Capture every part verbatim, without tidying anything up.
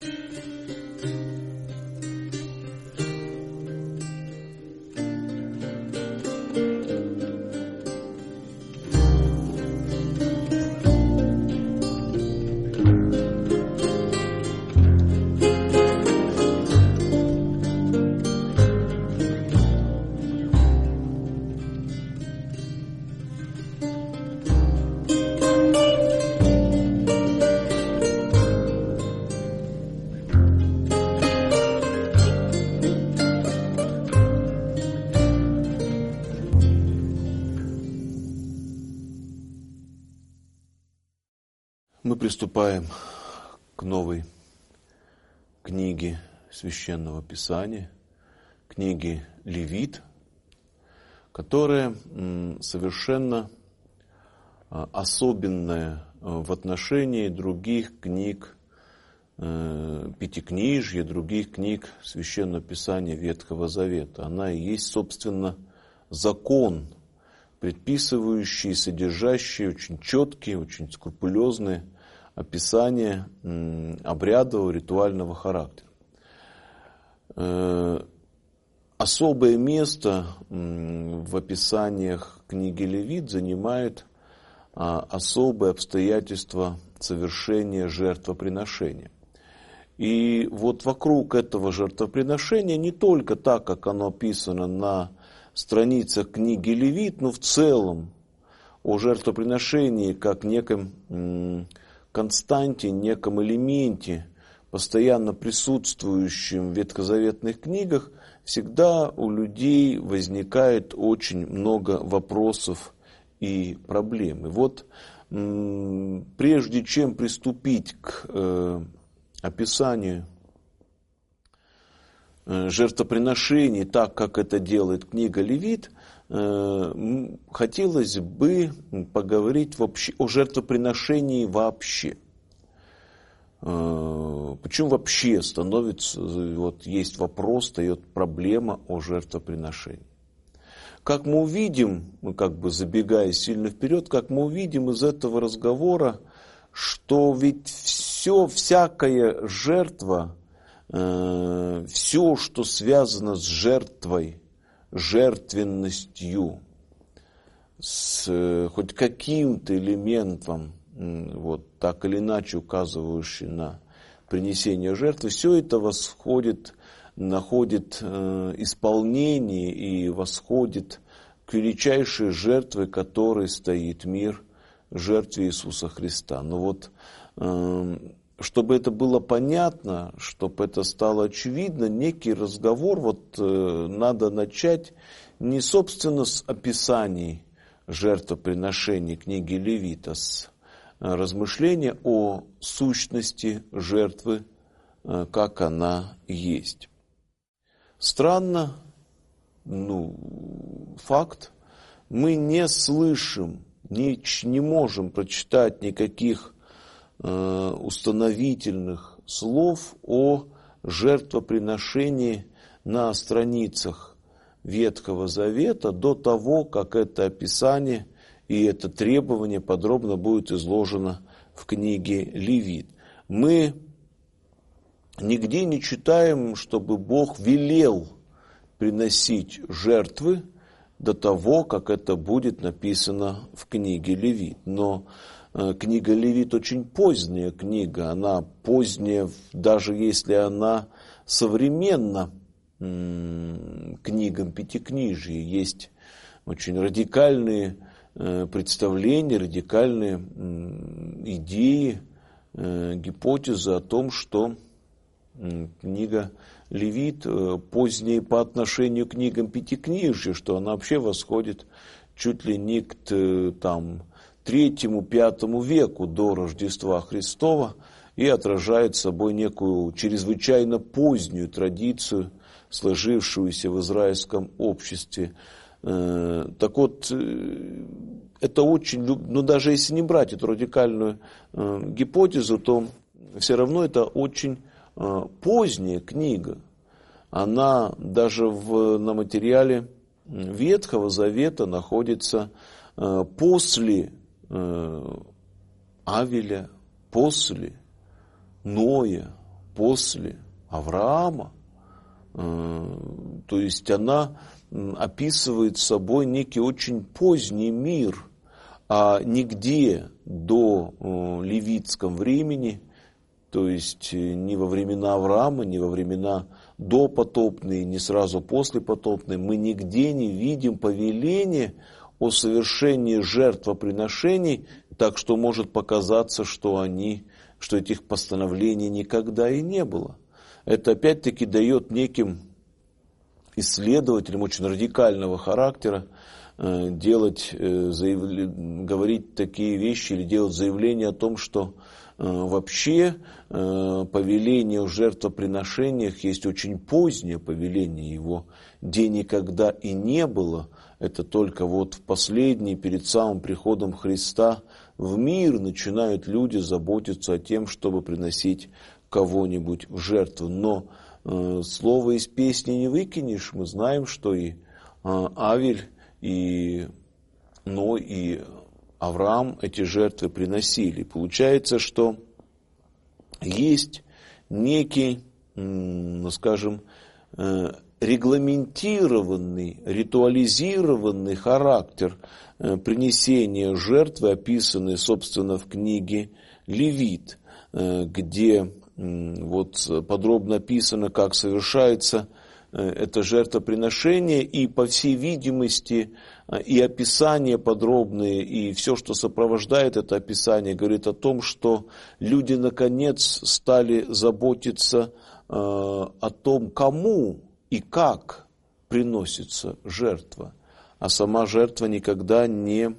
Мы приступаем к новой книге Священного Писания, книге Левит, которая совершенно особенная в отношении других книг Пятикнижья, других книг Священного Писания Ветхого Завета. Она и есть, собственно, закон, предписывающий и содержащий очень четкие, очень скрупулезные описание обрядового ритуального характера. Особое место в описаниях книги Левит занимает особые обстоятельства совершения жертвоприношения. И вот вокруг этого жертвоприношения, не только так, как оно описано на страницах книги Левит, но в целом о жертвоприношении как неком константе, неком элементе, постоянно присутствующем в ветхозаветных книгах, всегда у людей возникает очень много вопросов и проблем. И вот прежде чем приступить к э, описанию жертвоприношений, так как это делает книга Левит, хотелось бы поговорить вообще о жертвоприношении вообще. Почему вообще становится, вот есть вопрос, встает проблема о жертвоприношении. Как мы увидим, мы как бы забегая сильно вперед, как мы увидим из этого разговора, что ведь все, всякая жертва, все, что связано с жертвой, жертвенностью, с хоть каким-то элементом, вот так или иначе указывающий на принесение жертвы, все это восходит, находит э, исполнение и восходит к величайшей жертве, которой стоит мир, жертве Иисуса Христа. Но вот э, чтобы это было понятно, чтобы это стало очевидно, некий разговор вот э, надо начать не собственно с описаний жертвоприношений книги Левит, а с э, размышления о сущности жертвы, э, как она есть. Странно, ну, факт, мы не слышим, не, не можем прочитать никаких установительных слов о жертвоприношении на страницах Ветхого Завета до того, как это описание и это требование подробно будет изложено в книге Левит. Мы нигде не читаем, чтобы Бог велел приносить жертвы до того, как это будет написано в книге Левит. Но книга Левит очень поздняя книга, она поздняя, даже если она современна книгам Пятикнижья. Есть очень радикальные представления, радикальные идеи, гипотезы о том, что книга Левит поздняя по отношению к книгам Пятикнижья, что она вообще восходит чуть ли не к там, третьему-пятому веку до Рождества Христова и отражает собой некую чрезвычайно позднюю традицию, сложившуюся в израильском обществе. Так вот, это очень, ну даже если не брать эту радикальную гипотезу, то все равно это очень поздняя книга. Она даже в, на материале Ветхого Завета находится после Авеля, после Ноя, после Авраама. То есть она описывает собой некий очень поздний мир, а нигде до левитском времени, то есть ни во времена Авраама, ни во времена допотопные, ни сразу послепотопные, мы нигде не видим повеления о совершении жертвоприношений, так что может показаться, что они, что этих постановлений никогда и не было. Это опять-таки дает неким исследователям очень радикального характера э, делать, э, заявля... говорить такие вещи или делать заявление о том, что э, вообще э, повеление о жертвоприношениях есть очень позднее повеление, его где никогда и не было. Это только вот в последний, перед самым приходом Христа в мир начинают люди заботиться о том, чтобы приносить кого-нибудь в жертву. Но э, слово из песни не выкинешь. Мы знаем, что и э, Авель, и Ной, и Авраам эти жертвы приносили. Получается, что есть некий, ну, скажем, э, регламентированный, ритуализированный характер э, принесения жертвы, описанный, собственно, в книге Левит, э, где вот подробно описано, как совершается это жертвоприношение, и, по всей видимости, и описание подробное, и все, что сопровождает это описание, говорит о том, что люди, наконец, стали заботиться о том, кому и как приносится жертва. А сама жертва никогда не,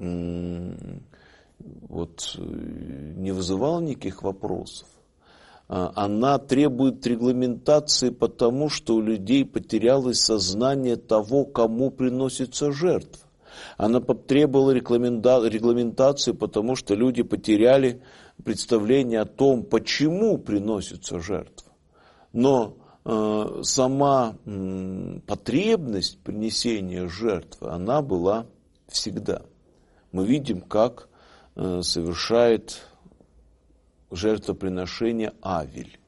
вот, не вызывала никаких вопросов. Она требует регламентации, потому что у людей потерялось сознание того, кому приносится жертва. Она потребовала регламентации, потому что люди потеряли представление о том, почему приносится жертва. Но э, сама э, потребность принесения жертвы, она была всегда. Мы видим, как э, совершает жертвоприношение Авель.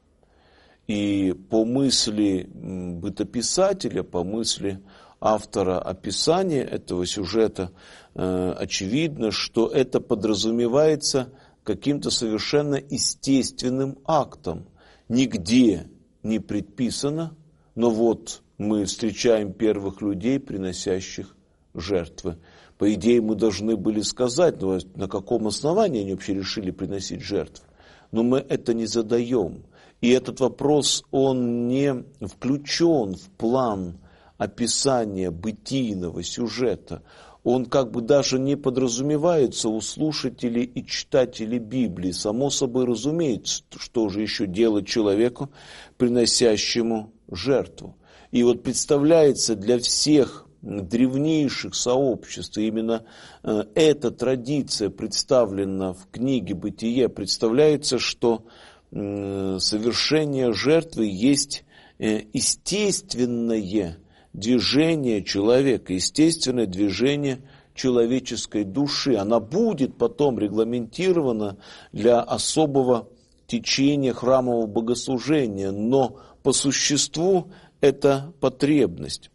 И по мысли бытописателя, по мысли автора описания этого сюжета, э, очевидно, что это подразумевается каким-то совершенно естественным актом. Нигде не предписано, но вот мы встречаем первых людей, приносящих жертвы. По идее, мы должны были сказать, ну, на каком основании они вообще решили приносить жертвы. Но мы это не задаем. И этот вопрос, он не включен в план описания бытийного сюжета. Он как бы даже не подразумевается у слушателей и читателей Библии. Само собой разумеется, что же еще делать человеку, приносящему жертву. И вот представляется для всех древнейших сообществ, и именно э, эта традиция представлена в книге «Бытие», представляется, что э, совершение жертвы есть э, естественное движение человека, естественное движение человеческой души. Она будет потом регламентирована для особого течения храмового богослужения, но по существу это потребность.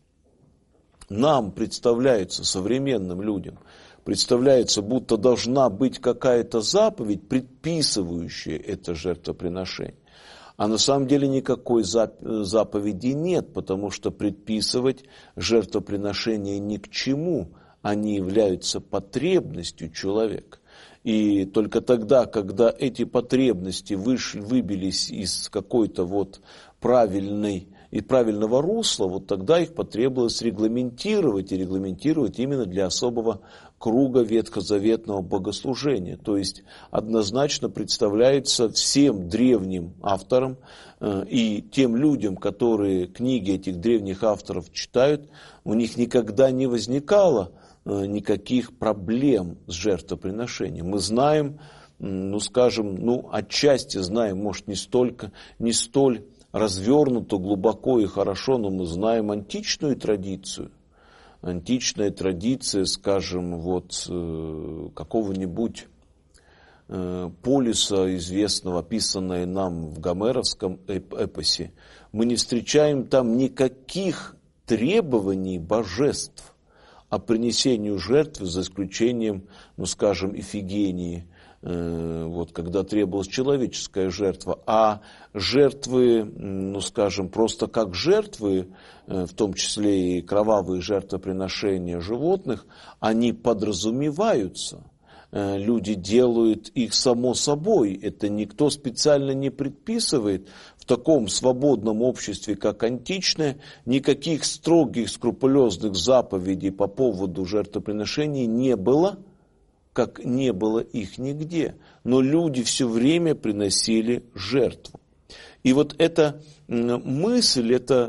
Нам представляется, современным людям, представляется, будто должна быть какая-то заповедь, предписывающая это жертвоприношение. А на самом деле никакой заповеди нет, потому что предписывать жертвоприношения ни к чему, они являются потребностью человека. И только тогда, когда эти потребности вышли, выбились из какой-то вот правильной и правильного русла, вот тогда их потребовалось регламентировать, и регламентировать именно для особого круга ветхозаветного богослужения. То есть однозначно представляется всем древним авторам э, и тем людям, которые книги этих древних авторов читают, у них никогда не возникало э, никаких проблем с жертвоприношением. Мы знаем, ну скажем, ну отчасти знаем, может не столько, не столь развернуто, глубоко и хорошо, но мы знаем античную традицию. Античная традиция, скажем, вот какого-нибудь полиса известного, описанной нам в гомеровском эпосе, мы не встречаем там никаких требований божеств о принесению жертвы, за исключением, ну скажем, Ифигении, вот, когда требовалась человеческая жертва, а жертвы, ну скажем, просто как жертвы, в том числе и кровавые жертвоприношения животных, они подразумеваются. Люди делают их само собой, это никто специально не предписывает. В таком свободном обществе, как античное, никаких строгих, скрупулезных заповедей по поводу жертвоприношений не было, как не было их нигде. Но люди все время приносили жертву. И вот эта мысль, это,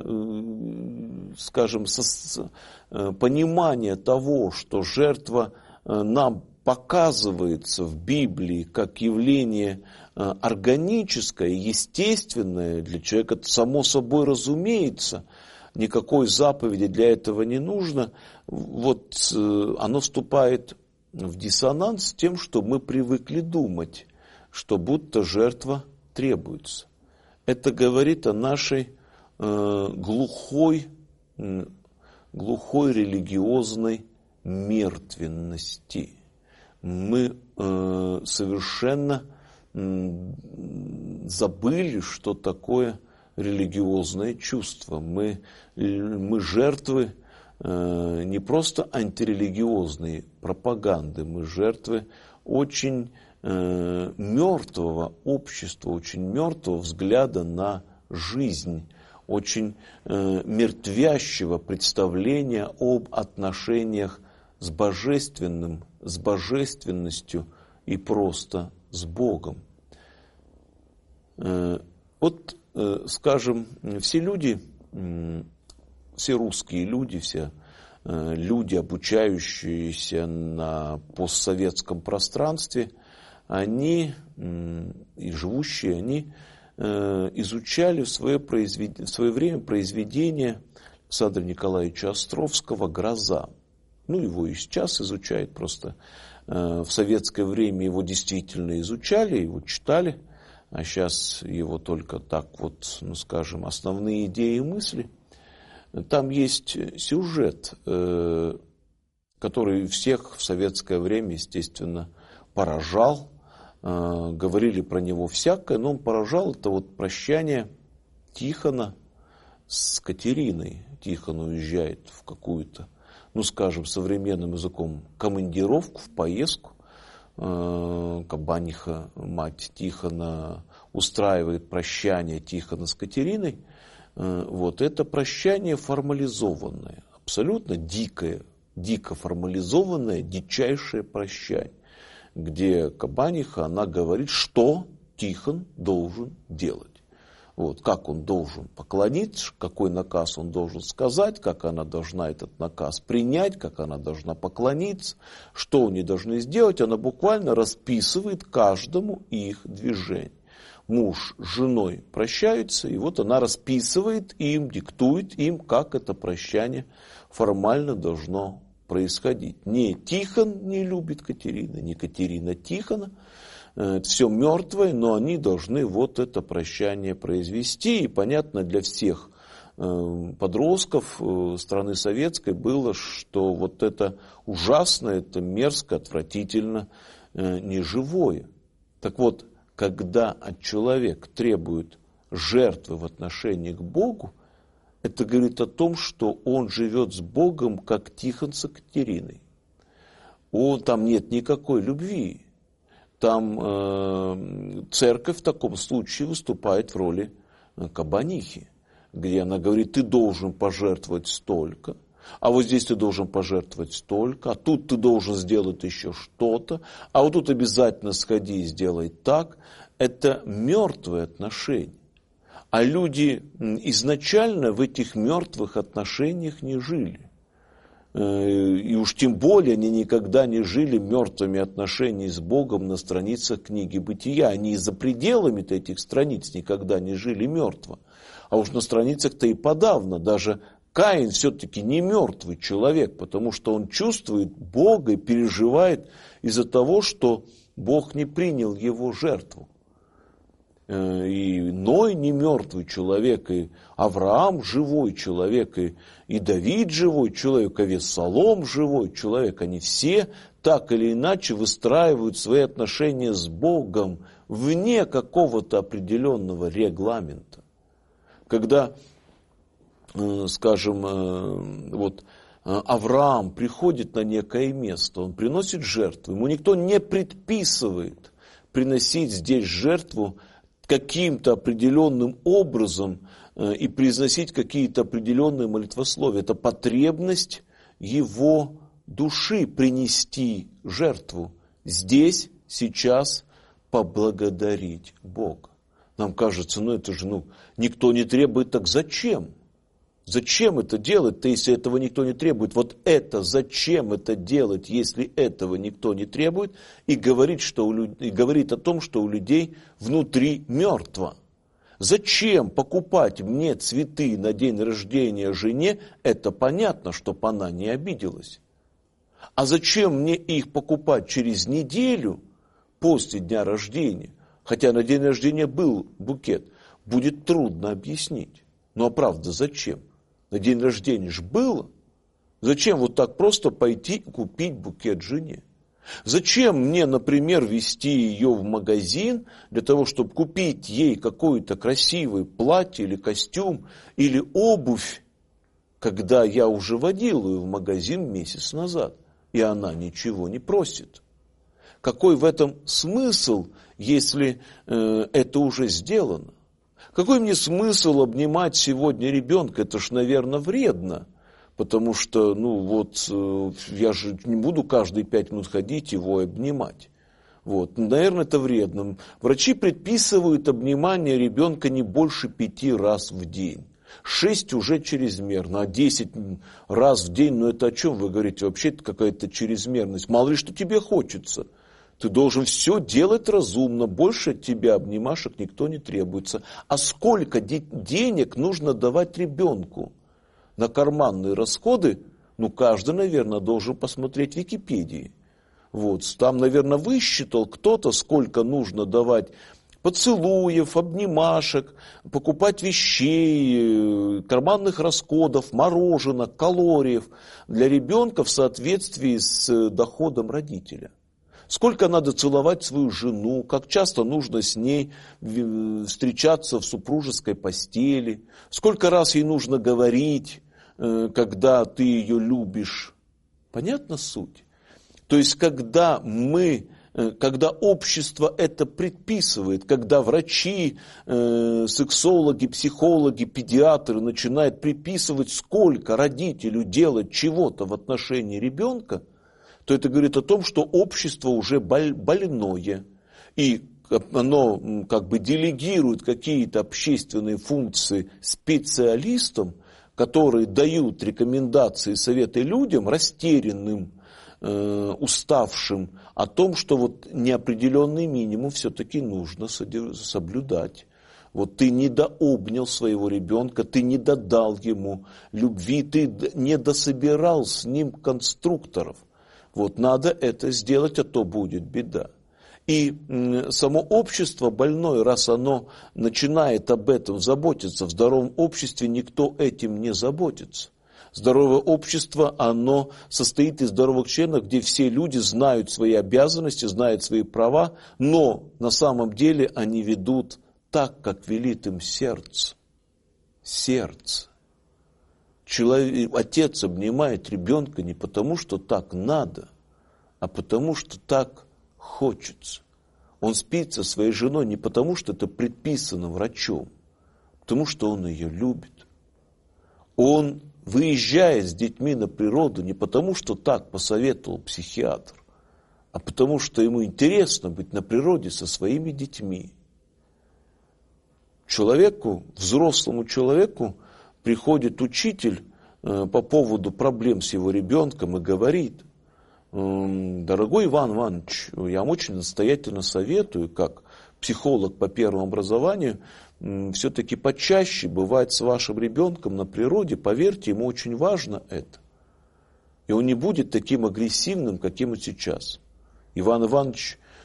скажем, понимание того, что жертва нам показывается в Библии как явление органическое, естественное для человека, это само собой разумеется, никакой заповеди для этого не нужно, вот оно вступает в диссонанс с тем, что мы привыкли думать, что будто жертва требуется. Это говорит о нашей э, глухой, э, глухой религиозной мертвенности. Мы э, совершенно э, забыли, что такое религиозное чувство. Мы, мы жертвы э, не просто антирелигиозной пропаганды, мы жертвы очень э, мертвого общества, очень мертвого взгляда на жизнь, очень э, мертвящего представления об отношениях с божественным, с божественностью и просто с Богом. Э, вот, э, скажем, все люди, э, все русские люди, все э, люди, обучающиеся на постсоветском пространстве, они э, и живущие, они э, изучали в свое, произвед... в свое время произведение Александра Николаевича Островского «Гроза». Ну, его и сейчас изучают, просто э, в советское время его действительно изучали, его читали, а сейчас его только так вот, ну, скажем, основные идеи и мысли. Там есть сюжет, э, который всех в советское время, естественно, поражал, э, говорили про него всякое, но он поражал, это вот прощание Тихона с Катериной. Тихон уезжает в какую-то, ну, скажем, современным языком, командировку, в поездку. Кабаниха, мать Тихона, устраивает прощание Тихона с Катериной. Вот это прощание формализованное, абсолютно дикое, дико формализованное, дичайшее прощание, где Кабаниха, она говорит, что Тихон должен делать. Вот, как он должен поклониться, какой наказ он должен сказать, как она должна этот наказ принять, как она должна поклониться, что они должны сделать. Она буквально расписывает каждому их движение. Муж с женой прощаются, и вот она расписывает им, диктует им, как это прощание формально должно происходить. Не Тихон не любит Катерину, не Катерина Тихона. Это все мертвое, но они должны вот это прощание произвести. И понятно для всех подростков страны советской было, что вот это ужасно, это мерзко, отвратительно, неживое. Так вот, когда от человека требует жертвы в отношении к Богу, это говорит о том, что он живет с Богом, как Тихон с Катериной. Он, там нет никакой любви. Там э, церковь в таком случае выступает в роли кабанихи, где она говорит, ты должен пожертвовать столько, а вот здесь ты должен пожертвовать столько, а тут ты должен сделать еще что-то, а вот тут обязательно сходи и сделай так. Это мертвые отношения. А люди изначально в этих мертвых отношениях не жили. И уж тем более они никогда не жили мертвыми отношениями с Богом на страницах книги Бытия. Они и за пределами-то этих страниц никогда не жили мертво. А уж на страницах-то и подавно. Даже Каин все-таки не мертвый человек, потому что он чувствует Бога и переживает из-за того, что Бог не принял его жертву. И Ной не мертвый человек, и Авраам живой человек, и, и Давид живой человек, и Авессалом живой человек. Они все так или иначе выстраивают свои отношения с Богом вне какого-то определенного регламента. Когда, скажем, вот Авраам приходит на некое место, он приносит жертву, ему никто не предписывает приносить здесь жертву каким-то определенным образом и произносить какие-то определенные молитвословия. Это потребность его души принести жертву. Здесь, сейчас поблагодарить Бога. Нам кажется, ну это же, ну, никто не требует, так зачем? Зачем это делать-то, если этого никто не требует? Вот это, зачем это делать, если этого никто не требует, и говорит, что у люд... и говорит о том, что у людей внутри мертво. Зачем покупать мне цветы на день рождения жене? Это понятно, чтобы она не обиделась. А зачем мне их покупать через неделю после дня рождения? Хотя на день рождения был букет. Будет трудно объяснить. Ну а правда, зачем? На день рождения же было. Зачем вот так просто пойти и купить букет жене? Зачем мне, например, везти ее в магазин для того, чтобы купить ей какое-то красивое платье или костюм или обувь, когда я уже водил ее в магазин месяц назад, и она ничего не просит? Какой в этом смысл, если э, это уже сделано? Какой мне смысл обнимать сегодня ребенка? Это ж, наверное, вредно. Потому что, ну вот, я же не буду каждые пять минут ходить его обнимать. Вот, наверное, это вредно. Врачи предписывают обнимание ребенка не больше пяти раз в день. Шесть уже чрезмерно, а десять раз в день, ну это о чем вы говорите? Вообще это какая-то чрезмерность. Мало ли, что тебе хочется. Ты должен все делать разумно, больше от тебя обнимашек никто не требуется. А сколько де- денег нужно давать ребенку на карманные расходы? Ну, каждый, наверное, должен посмотреть в Википедии. Вот, там, наверное, высчитал кто-то, сколько нужно давать поцелуев, обнимашек, покупать вещей, карманных расходов, мороженого, калориев для ребенка в соответствии с доходом родителя. Сколько надо целовать свою жену, как часто нужно с ней встречаться в супружеской постели, сколько раз ей нужно говорить, когда ты ее любишь. Понятна суть? То есть, когда мы, когда общество это предписывает, когда врачи, сексологи, психологи, педиатры начинают приписывать, сколько родителю делать чего-то в отношении ребенка, то это говорит о том, что общество уже больное, и оно как бы делегирует какие-то общественные функции специалистам, которые дают рекомендации, советы людям, растерянным, э, уставшим, о том, что вот неопределенный минимум все-таки нужно соблюдать. Вот ты не дообнял своего ребенка, ты не додал ему любви, ты не дособирал с ним конструкторов. Вот надо это сделать, а то будет беда. И само общество больное, раз оно начинает об этом заботиться, в здоровом обществе никто этим не заботится. Здоровое общество, оно состоит из здоровых членов, где все люди знают свои обязанности, знают свои права, но на самом деле они ведут так, как велит им сердце. Сердце. Человек, отец обнимает ребенка не потому, что так надо, а потому, что так хочется. Он спит со своей женой не потому, что это предписано врачом, а потому, что он ее любит. Он выезжает с детьми на природу не потому, что так посоветовал психиатр, а потому, что ему интересно быть на природе со своими детьми. Человеку, взрослому человеку, приходит учитель э, по поводу проблем с его ребенком и говорит: дорогой Иван Иванович, я вам очень настоятельно советую, как психолог по первому образованию, все-таки почаще бывать с вашим ребенком на природе, поверьте, ему очень важно это. И он не будет таким агрессивным, каким он сейчас. Иван Иванович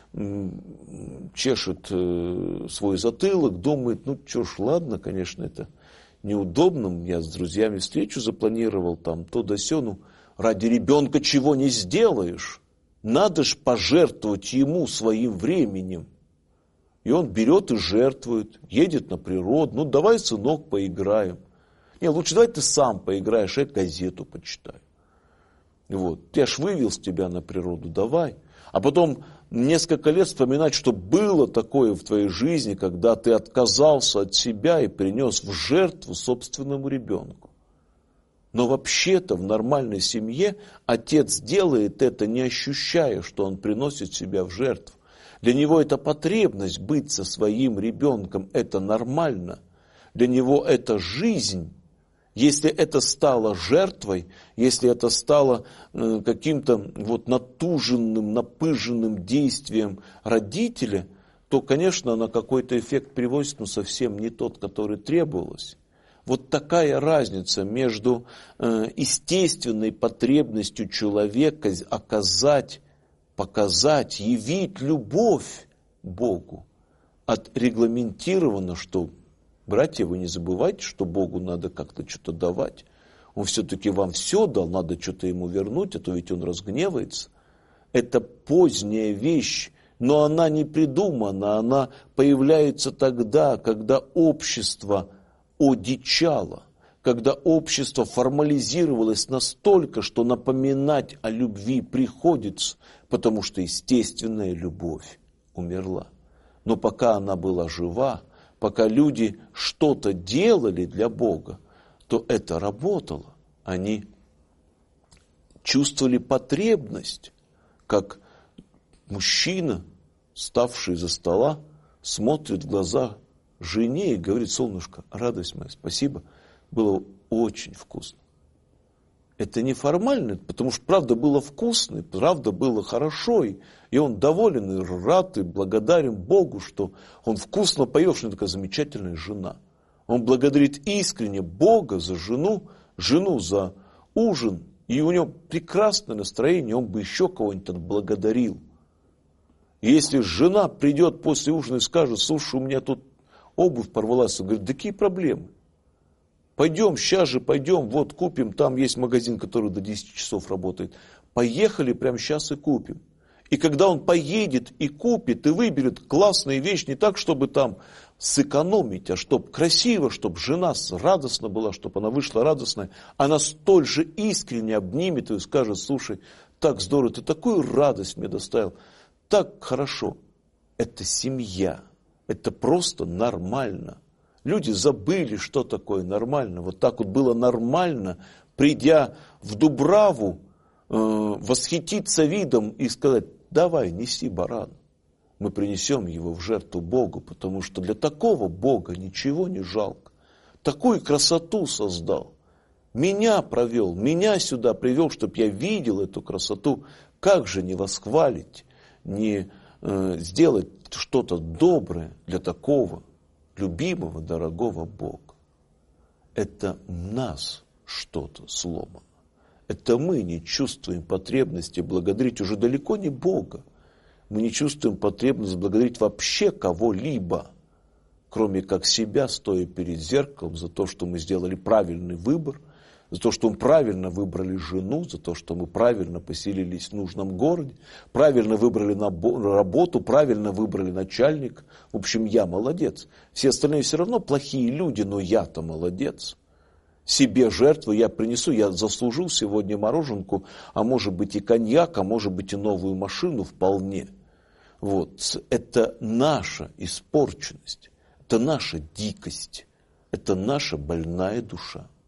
чешет свой затылок, думает, ну что ж, ладно, конечно, это неудобно, я с друзьями встречу запланировал, там то да сё, ну ради ребенка чего не сделаешь, надо ж пожертвовать ему своим временем. И он берет и жертвует, едет на природу, ну давай, сынок, поиграем. Не, лучше давай ты сам поиграешь, я газету почитаю. Вот, я ж вывез тебя на природу, давай. А потом несколько лет вспоминать, что было такое в твоей жизни, когда ты отказался от себя и принес в жертву собственному ребенку. Но вообще-то в нормальной семье отец делает это, не ощущая, что он приносит себя в жертву. Для него это потребность быть со своим ребенком, это нормально. Для него это жизнь. Если это стало жертвой, если это стало э, каким-то вот натуженным, напыженным действием родителя, то, конечно, на какой-то эффект приводит, но совсем не тот, который требовалось. Вот такая разница между э, естественной потребностью человека оказать, показать, явить любовь Богу, отрегламентировано, что, братья, вы не забывайте, что Богу надо как-то что-то давать. Он все-таки вам все дал, надо что-то ему вернуть, а то ведь он разгневается. Это поздняя вещь, но она не придумана, она появляется тогда, когда общество одичало, когда общество формализировалось настолько, что напоминать о любви приходится, потому что естественная любовь умерла. Но пока она была жива, пока люди что-то делали для Бога, то это работало. Они чувствовали потребность, как мужчина, ставший за стола, смотрит в глаза жене и говорит: солнышко, радость моя, спасибо, было очень вкусно. Это неформально, потому что правда было вкусно, правда было хорошо, и, и он доволен, и рад, и благодарен Богу, что он вкусно поел, что он такая замечательная жена. Он благодарит искренне Бога за жену, жену за ужин, и у него прекрасное настроение, он бы еще кого-нибудь отблагодарил. И если жена придет после ужина и скажет: слушай, у меня тут обувь порвалась, он говорит: да какие проблемы? Пойдем, сейчас же пойдем, вот купим, там есть магазин, который до десяти часов работает. Поехали прямо сейчас и купим. И когда он поедет и купит, и выберет классные вещи, не так, чтобы там сэкономить, а чтобы красиво, чтобы жена радостна была, чтобы она вышла радостная, она столь же искренне обнимет ее и скажет: слушай, так здорово, ты такую радость мне доставил, так хорошо. Это семья, это просто нормально. Люди забыли, что такое нормально. Вот так вот было нормально, придя в Дубраву, э, восхититься видом и сказать: давай, неси баран. Мы принесем его в жертву Богу, потому что для такого Бога ничего не жалко. Такую красоту создал. Меня провел, меня сюда привел, чтобы я видел эту красоту. Как же не восхвалить, не э, сделать что-то доброе для такого любимого, дорогого Бога. Это в нас что-то сломано. Это мы не чувствуем потребности благодарить уже далеко не Бога. Мы не чувствуем потребности благодарить вообще кого-либо, кроме как себя, стоя перед зеркалом, за то, что мы сделали правильный выбор, за то, что мы правильно выбрали жену, за то, что мы правильно поселились в нужном городе, правильно выбрали работу, правильно выбрали начальника. В общем, я молодец. Все остальные все равно плохие люди, но я-то молодец. Себе жертву я принесу, я заслужил сегодня мороженку, а может быть и коньяк, а может быть и новую машину вполне. Вот. Это наша испорченность, это наша дикость, это наша больная душа.